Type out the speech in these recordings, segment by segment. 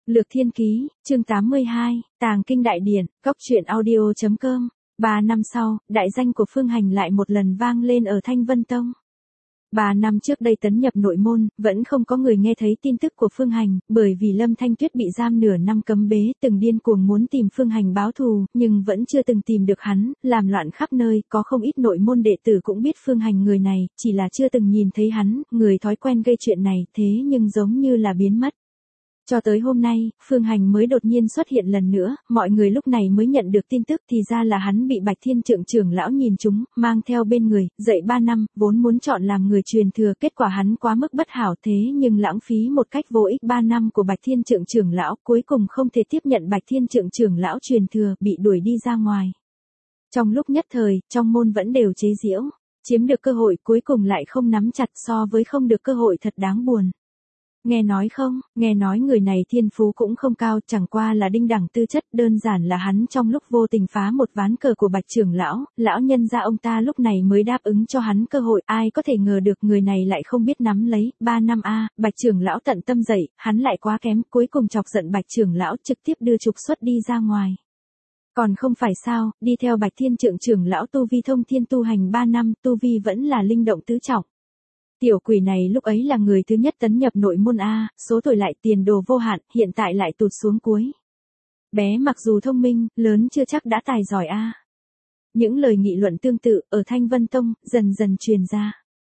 Lược Thiên Ký, chương 82, Tàng Kinh Đại Điển, Cóc Truyện Audio.com. 3 năm sau, đại danh của Phương Hành lại một lần vang lên ở Thanh Vân Tông. 3 năm trước đây tấn nhập nội môn, vẫn không có người nghe thấy tin tức của Phương Hành, bởi vì Lâm Thanh Tuyết bị giam nửa năm cấm bế, từng điên cuồng muốn tìm Phương Hành báo thù, nhưng vẫn chưa từng tìm được hắn, làm loạn khắp nơi, có không ít nội môn đệ tử cũng biết Phương Hành người này, chỉ là chưa từng nhìn thấy hắn, người thói quen gây chuyện này, thế nhưng giống như là biến mất. Cho tới hôm nay, Phương Hành mới đột nhiên xuất hiện lần nữa, mọi người lúc này mới nhận được tin tức thì ra là hắn bị Bạch Thiên Trượng trưởng lão nhìn trúng, mang theo bên người, dạy 3 năm, vốn muốn chọn làm người truyền thừa, kết quả hắn quá mức bất hảo thế nhưng lãng phí một cách vô ích 3 năm của Bạch Thiên Trượng trưởng lão, cuối cùng không thể tiếp nhận Bạch Thiên Trượng trưởng lão truyền thừa, bị đuổi đi ra ngoài. Trong lúc nhất thời, trong môn vẫn đều chế giễu, chiếm được cơ hội cuối cùng lại không nắm chặt, so với không được cơ hội thật đáng buồn. Nghe nói không, nghe nói người này thiên phú cũng không cao, chẳng qua là đinh đẳng tư chất, đơn giản là hắn trong lúc vô tình phá một ván cờ của Bạch trưởng lão, lão nhân gia ông ta lúc này mới đáp ứng cho hắn cơ hội, ai có thể ngờ được người này lại không biết nắm lấy, 3 năm Bạch trưởng lão tận tâm dạy, hắn lại quá kém, cuối cùng chọc giận Bạch trưởng lão trực tiếp đưa trục xuất đi ra ngoài. Còn không phải sao, đi theo Bạch Thiên Trượng trưởng lão tu vi thông thiên tu hành 3 năm, tu vi vẫn là linh động tứ trọng. Tiểu quỷ này lúc ấy là người thứ nhất tấn nhập nội môn số tuổi lại tiền đồ vô hạn, hiện tại lại tụt xuống cuối. Bé mặc dù thông minh, lớn chưa chắc đã tài giỏi Những lời nghị luận tương tự ở Thanh Vân Tông dần dần truyền ra.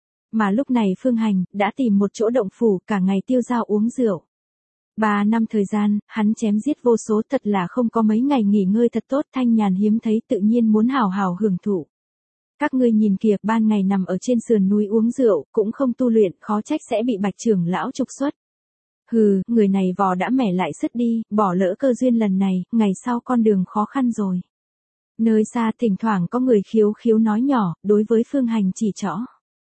Mà lúc này Phương Hành đã tìm một chỗ động phủ, cả ngày tiêu dao uống rượu. 3 năm thời gian, hắn chém giết vô số, thật là không có mấy ngày nghỉ ngơi thật tốt, thanh nhàn hiếm thấy, tự nhiên muốn hào hào hưởng thụ. Các ngươi nhìn kìa, ban ngày nằm ở trên sườn núi uống rượu, cũng không tu luyện, khó trách sẽ bị Bạch trưởng lão trục xuất. Hừ, người này vò đã mẻ lại sứt đi, bỏ lỡ cơ duyên lần này, ngày sau con đường khó khăn rồi. Nơi xa thỉnh thoảng có người khiếu khiếu nói nhỏ, đối với Phương Hành chỉ trỏ.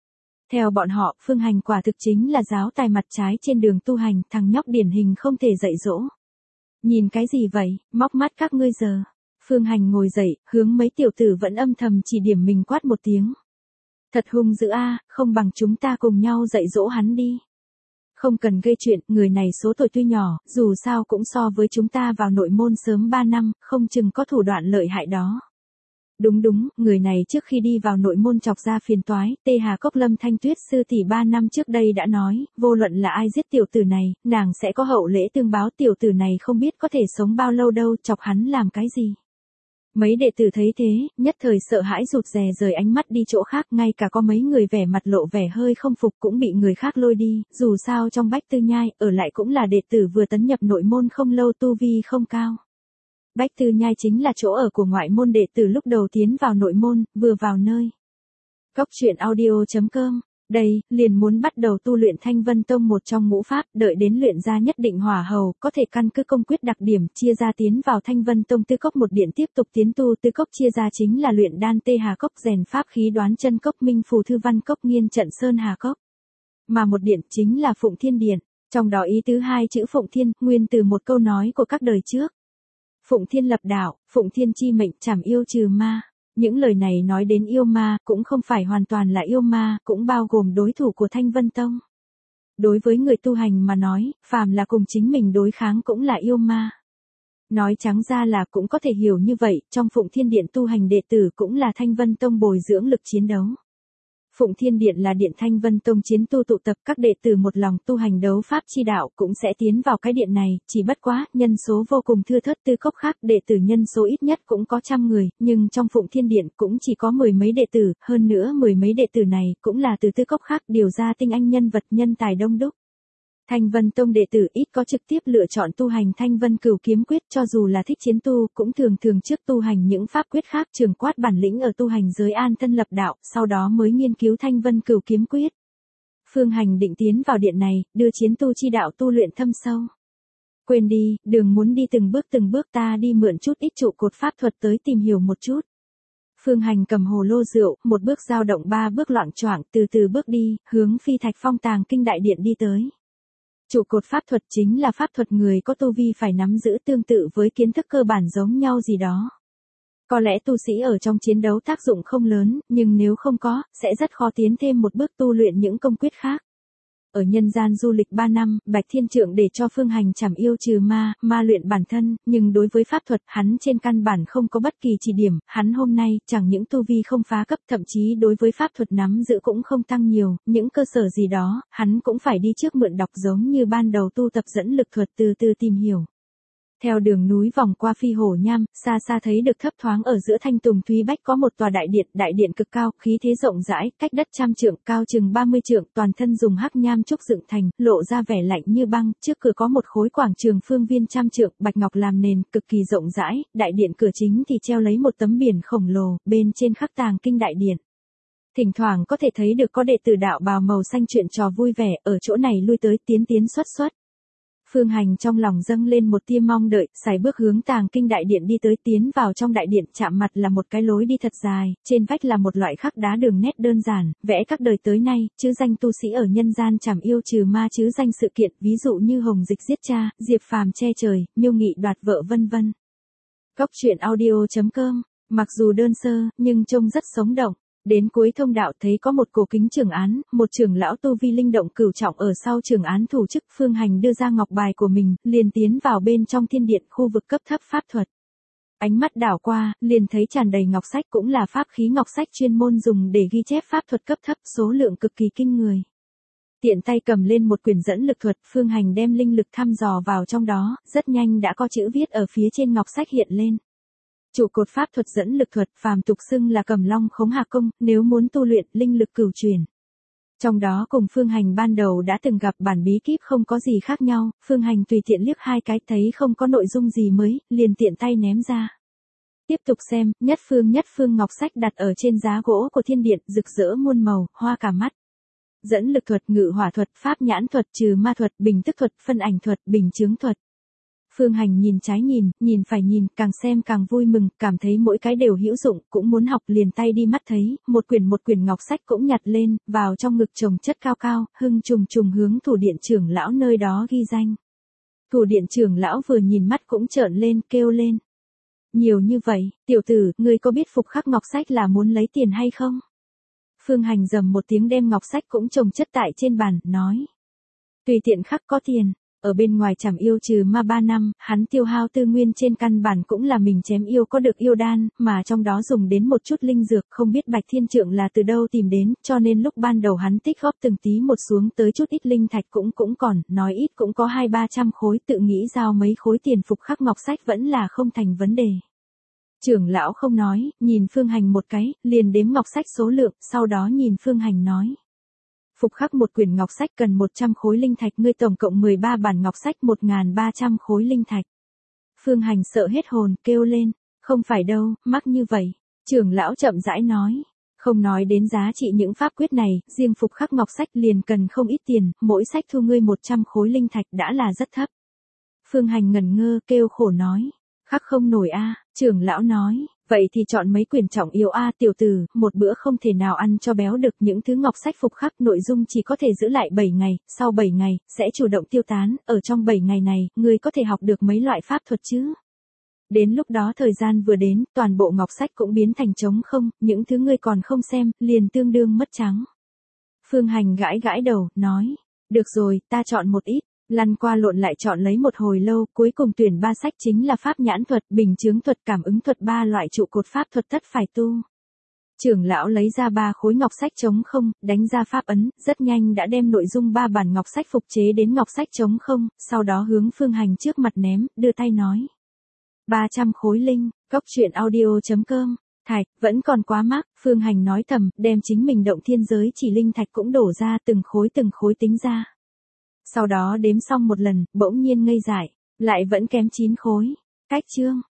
Theo bọn họ, Phương Hành quả thực chính là giáo tài mặt trái trên đường tu hành, thằng nhóc điển hình không thể dạy dỗ. Nhìn cái gì vậy, móc mắt các ngươi giờ. Phương Hành ngồi dậy, hướng mấy tiểu tử vẫn âm thầm chỉ điểm mình quát một tiếng. Thật hung dữ không bằng chúng ta cùng nhau dạy dỗ hắn đi. Không cần gây chuyện, người này số tuổi tuy nhỏ, dù sao cũng so với chúng ta vào nội môn sớm 3 năm, không chừng có thủ đoạn lợi hại đó. Đúng, người này trước khi đi vào nội môn chọc ra phiền toái, Tê Hà Cốc Lâm Thanh Tuyết sư tỷ 3 năm trước đây đã nói, vô luận là ai giết tiểu tử này, nàng sẽ có hậu lễ tương báo, tiểu tử này không biết có thể sống bao lâu đâu, chọc hắn làm cái gì. Mấy đệ tử thấy thế, nhất thời sợ hãi rụt rè rời ánh mắt đi chỗ khác, ngay cả có mấy người vẻ mặt lộ vẻ hơi không phục cũng bị người khác lôi đi, dù sao trong Bách Tư Nhai, ở lại cũng là đệ tử vừa tấn nhập nội môn không lâu, tu vi không cao. Bách Tư Nhai chính là chỗ ở của ngoại môn đệ tử lúc đầu tiến vào nội môn, vừa vào nơi. Cóc Truyện Audio.com. Đây, liền muốn bắt đầu tu luyện Thanh Vân Tông một trong ngũ pháp, đợi đến luyện ra nhất định hỏa hầu, có thể căn cứ công quyết đặc điểm, chia ra tiến vào Thanh Vân Tông Tư Cốc một điện tiếp tục tiến tu, Tư Cốc chia ra chính là luyện đan Tê Hà Cốc, rèn pháp khí đoán chân cốc, minh phù thư văn cốc, nghiên trận sơn hà cốc. Mà một điện chính là Phụng Thiên Điện, trong đó ý tứ hai chữ Phụng Thiên, nguyên từ một câu nói của các đời trước. Phụng Thiên lập đạo, Phụng Thiên chi mệnh, trảm yêu trừ ma. Những lời này nói đến yêu ma, cũng không phải hoàn toàn là yêu ma, cũng bao gồm đối thủ của Thanh Vân Tông. Đối với người tu hành mà nói, phàm là cùng chính mình đối kháng cũng là yêu ma. Nói trắng ra là cũng có thể hiểu như vậy, trong Phụng Thiên Điện tu hành đệ tử cũng là Thanh Vân Tông bồi dưỡng lực chiến đấu. Phụng Thiên Điện là điện Thanh Vân Tông chiến tu tụ tập, các đệ tử một lòng tu hành đấu pháp chi đạo cũng sẽ tiến vào cái điện này, chỉ bất quá, nhân số vô cùng thưa thớt, Tư Cốc khác đệ tử nhân số ít nhất cũng có 100 người, nhưng trong Phụng Thiên Điện cũng chỉ có 10 mấy đệ tử, hơn nữa 10 mấy đệ tử này cũng là từ Tư Cốc khác điều ra tinh anh nhân vật, nhân tài đông đúc. Thanh Vân Tông đệ tử ít có trực tiếp lựa chọn tu hành Thanh Vân Cửu Kiếm Quyết, cho dù là thích chiến tu, cũng thường trước tu hành những pháp quyết khác, trường quát bản lĩnh ở tu hành giới an thân lập đạo, sau đó mới nghiên cứu Thanh Vân Cửu Kiếm Quyết. Phương Hành định tiến vào điện này, đưa chiến tu chi đạo tu luyện thâm sâu. Quên đi, đường muốn đi từng bước ta đi mượn chút ít trụ cột pháp thuật tới tìm hiểu một chút. Phương Hành cầm hồ lô rượu, một bước dao động 3 bước loạng choạng, từ từ bước đi, hướng Phi Thạch Phong Tàng Kinh Đại Điện đi tới. Trụ cột pháp thuật chính là pháp thuật người có tu vi phải nắm giữ, tương tự với kiến thức cơ bản giống nhau gì đó. Có lẽ tu sĩ ở trong chiến đấu tác dụng không lớn, nhưng nếu không có, sẽ rất khó tiến thêm một bước tu luyện những công quyết khác. Ở nhân gian du lịch 3 năm, Bạch Thiên Trượng để cho Phương Hành trảm yêu trừ ma, ma luyện bản thân, nhưng đối với pháp thuật, hắn trên căn bản không có bất kỳ chỉ điểm, hắn hôm nay, chẳng những tu vi không phá cấp, thậm chí đối với pháp thuật nắm giữ cũng không tăng nhiều, những cơ sở gì đó, hắn cũng phải đi trước mượn đọc giống như ban đầu tu tập dẫn lực thuật từ từ tìm hiểu. Theo đường núi vòng qua Phi Hổ Nham, xa xa thấy được thấp thoáng ở giữa thanh tùng Thúy Bách có một tòa đại điện cực cao, khí thế rộng rãi, cách đất 100 trượng, cao chừng 30 trượng, toàn thân dùng hắc nham trúc dựng thành, lộ ra vẻ lạnh như băng, trước cửa có một khối quảng trường phương viên 100 trượng, bạch ngọc làm nền, cực kỳ rộng rãi, đại điện cửa chính thì treo lấy một tấm biển khổng lồ, bên trên khắc tàng kinh đại điện. Thỉnh thoảng có thể thấy được có đệ tử đạo bào màu xanh chuyện trò vui vẻ, ở chỗ này lui tới tiến xuất. Phương Hành trong lòng dâng lên một tia mong đợi, sải bước hướng tàng kinh đại điện đi tới, tiến vào trong đại điện, chạm mặt là một cái lối đi thật dài, trên vách là một loại khắc đá đường nét đơn giản, vẽ các đời tới nay, chữ danh tu sĩ ở nhân gian trảm yêu trừ ma, chữ danh sự kiện, ví dụ như Hồng Dịch giết cha, Diệp Phàm che trời, Miêu Nghị đoạt vợ vân vân. Cốc truyện audio.com, mặc dù đơn sơ, nhưng trông rất sống động. Đến cuối thông đạo thấy có một cổ kính trưởng án, một trưởng lão tu vi linh động cửu trọng ở sau trưởng án thủ chức. Phương Hành đưa ra ngọc bài của mình, liền tiến vào bên trong thiên điện, khu vực cấp thấp pháp thuật. Ánh mắt đảo qua, liền thấy tràn đầy ngọc sách, cũng là pháp khí ngọc sách chuyên môn dùng để ghi chép pháp thuật cấp thấp, số lượng cực kỳ kinh người. Tiện tay cầm lên một quyển dẫn lực thuật, Phương Hành đem linh lực thăm dò vào trong đó, rất nhanh đã có chữ viết ở phía trên ngọc sách hiện lên. Trụ cột pháp thuật dẫn lực thuật, phàm tục xưng là Cầm Long Khống Hà Công, nếu muốn tu luyện linh lực cửu truyền. Trong đó cùng Phương Hành ban đầu đã từng gặp bản bí kíp không có gì khác nhau, Phương Hành tùy tiện liếc hai cái thấy không có nội dung gì mới, liền tiện tay ném ra. Tiếp tục xem, nhất phương ngọc sách đặt ở trên giá gỗ của thiên điện, rực rỡ muôn màu, hoa cả mắt. Dẫn lực thuật, ngự hỏa thuật, pháp nhãn thuật, trừ ma thuật, bình tức thuật, phân ảnh thuật, bình chướng thuật. Phương Hành nhìn trái nhìn phải nhìn, càng xem càng vui mừng, cảm thấy mỗi cái đều hữu dụng, cũng muốn học, liền tay đi mắt thấy, một quyển ngọc sách cũng nhặt lên, vào trong ngực chồng chất cao, hưng trùng hướng thủ điện trưởng lão nơi đó ghi danh. Thủ điện trưởng lão vừa nhìn mắt cũng trợn lên, kêu lên. Nhiều như vậy, tiểu tử, ngươi có biết phục khắc ngọc sách là muốn lấy tiền hay không? Phương Hành rầm một tiếng đem ngọc sách cũng chồng chất tại trên bàn, nói. Tùy tiện khắc có tiền. Ở bên ngoài trảm yêu trừ ma 3 năm, hắn tiêu hao tư nguyên trên căn bản cũng là mình chém yêu có được yêu đan, mà trong đó dùng đến một chút linh dược, không biết Bạch Thiên Trượng là từ đâu tìm đến, cho nên lúc ban đầu hắn tích góp từng tí một xuống tới chút ít linh thạch cũng còn, nói ít cũng có 200-300 khối, tự nghĩ giao mấy khối tiền phục khắc ngọc sách vẫn là không thành vấn đề. Trưởng lão không nói, nhìn Phương Hành một cái, liền đếm ngọc sách số lượng, sau đó nhìn Phương Hành nói. Phục khắc một quyển ngọc sách cần 100 khối linh thạch, ngươi tổng cộng 13 bản ngọc sách 1.300 khối linh thạch. Phương Hành sợ hết hồn, kêu lên, không phải đâu, mắc như vậy. Trưởng lão chậm rãi nói, không nói đến giá trị những pháp quyết này, riêng phục khắc ngọc sách liền cần không ít tiền, mỗi sách thu ngươi 100 khối linh thạch đã là rất thấp. Phương Hành ngẩn ngơ, kêu khổ nói, khắc không nổi a. Trưởng lão nói, vậy thì chọn mấy quyển trọng yếu a. Tiểu tử, một bữa không thể nào ăn cho béo được, những thứ ngọc sách phục khắc nội dung chỉ có thể giữ lại 7 ngày, sau 7 ngày, sẽ chủ động tiêu tán, ở trong 7 ngày này, ngươi có thể học được mấy loại pháp thuật chứ? Đến lúc đó thời gian vừa đến, toàn bộ ngọc sách cũng biến thành trống không, những thứ ngươi còn không xem, liền tương đương mất trắng. Phương Hành gãi đầu, nói, được rồi, ta chọn một ít. Lăn qua lộn lại chọn lấy một hồi lâu, cuối cùng tuyển 3 sách chính là pháp nhãn thuật, bình chướng thuật, cảm ứng thuật, 3 loại trụ cột pháp thuật tất phải tu. Trưởng lão lấy ra 3 khối ngọc sách trống không, đánh ra pháp ấn, rất nhanh đã đem nội dung 3 bản ngọc sách phục chế đến ngọc sách trống không, sau đó hướng Phương Hành trước mặt ném, đưa tay nói. 300 khối linh, cốc truyện audio.com. Thạch, vẫn còn quá mắc, Phương Hành nói thầm, đem chính mình động thiên giới chỉ linh thạch cũng đổ ra từng khối tính ra. Sau đó đếm xong một lần, bỗng nhiên ngây dại, lại vẫn kém 9 khối. Cách chương.